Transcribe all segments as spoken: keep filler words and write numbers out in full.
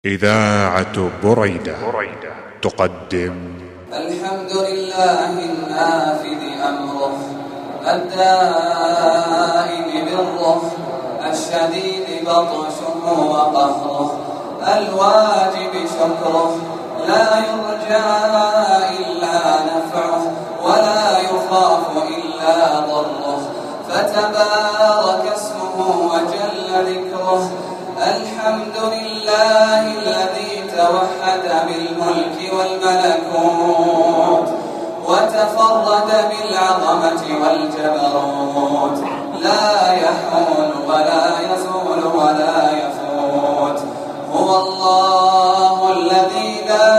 إذاعة بريدة تقدم الحمد لله النافذ أمره الدائم بره الشديد بطشه وقهره الواجب شكره لا يرجى إلا نفعه ولا يخاف إلا ضره فتبارك اسمه وجل ذكره. الحمد لله الذي توحد بالملك والملكوت وتفرد بالعظمة والجبروت لا يحول ولا يزول ولا يفوت. هو الله الذي لا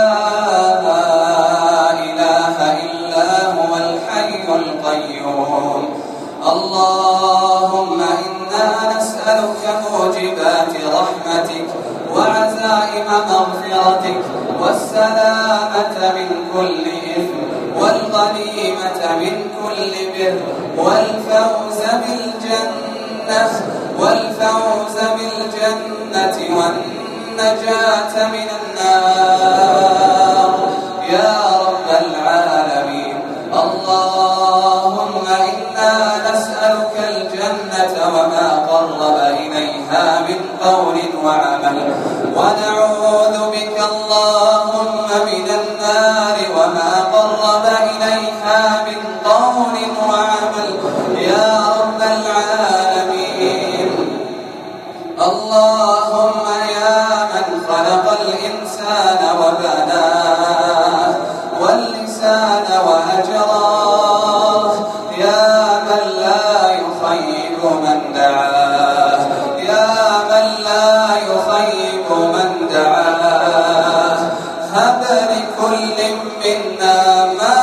إله إلا هو الحي القيوم. اللهم إنا نسألك موجبات رحمتك وعزائم مغفرتك والسلامة من كل إثم والغنيمة من كل بر والفوز بالجنة والفوز بالجنة والنجاة من النار يا رب العالمين. اللهم إنا نسألك الجنة وما قرب إليها من قول وعمل ونعوذ بك اللهم من النار وما قرب إليها من قول وعمل يا رب العالمين. اللهم يا من خلق الإنسان وبناه واللسان وأجراه يا من لا يخيب من دعاه يا من لا يخيب من دعاه هب لكل منا ما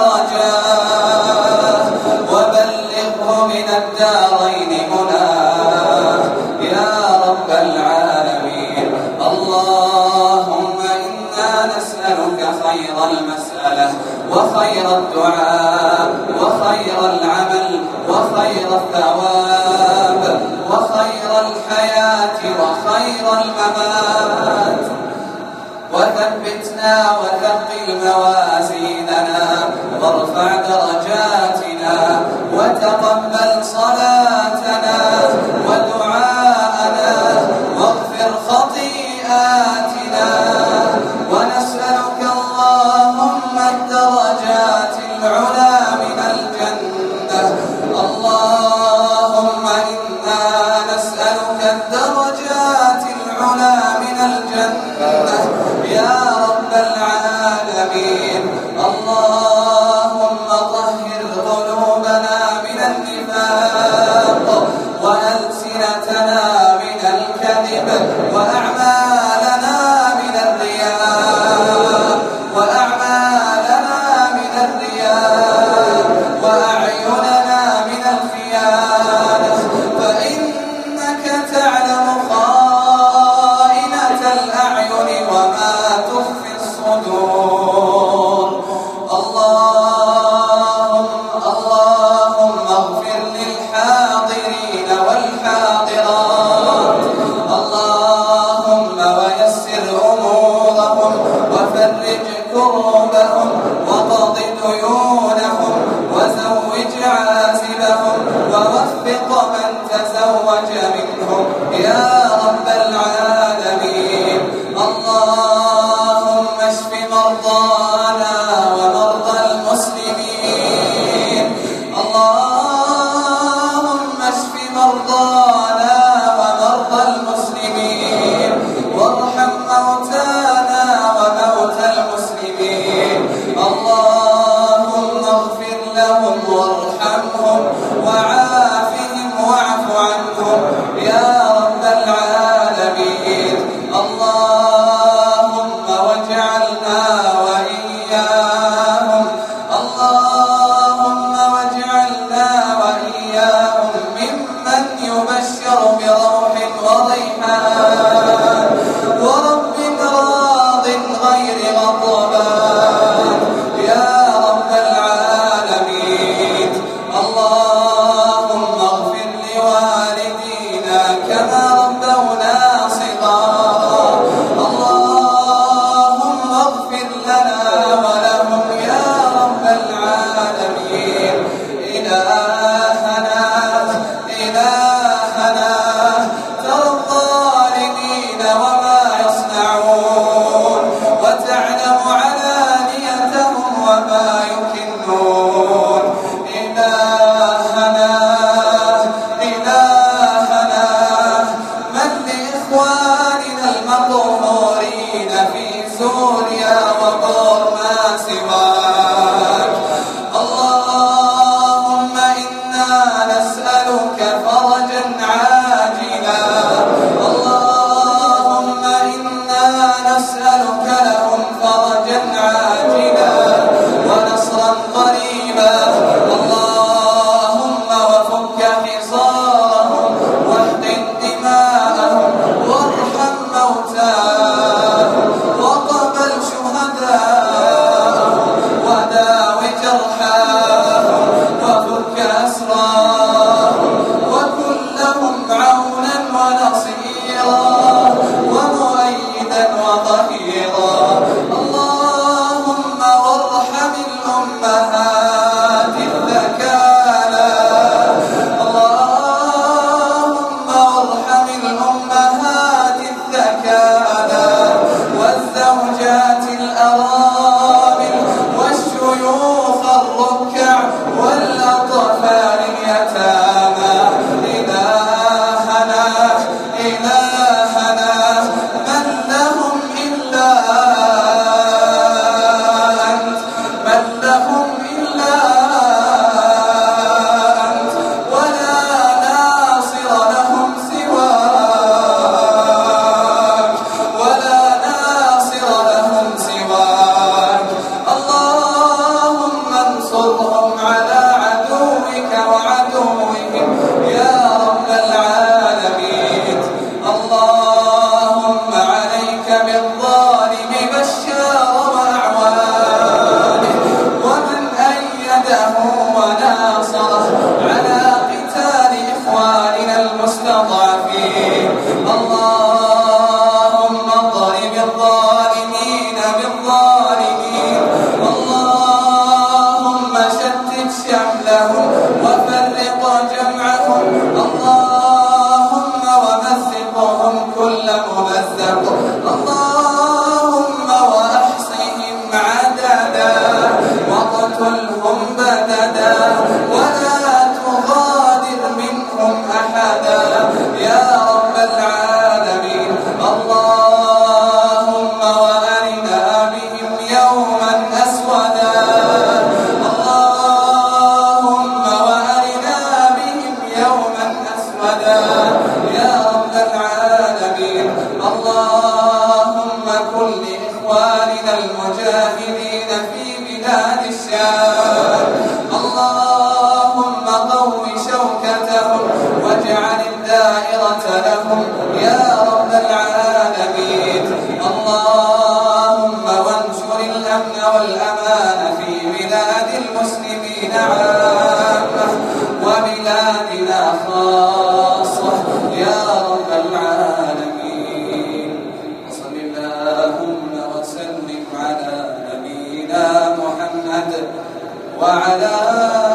رجاه وبلغه من الدارين مناه يا رب العالمين. اللهم إنا نسألك خير المسألة وخير الدعاء وخير العمل وخير الثواب وخير الحياة وخير الممات. وثبتنا وثقل موازيننا وارفع درجاتنا وتقبل صلاتنا ودعاءنا واغفر خطيئاتنا. ونسألك اللهم الدرجات العلى من الجنة. اللهم إنا نسألك الدرجات العلى من الجنة يا رب العالمين. اللهم طهر قلوبنا من النفاق اللهم كن لإخواننا المجاهدين في بلاد الشام، اللهم قو شوكتهم واجعل الدائرة لهم يا رب العالمين. اللهم وانشر الأمن والأمان في بلاد المسلمين عامة وبلادنا خاصة يا رب العالمين. وصل اللهم وسلم على نبينا محمد وعلى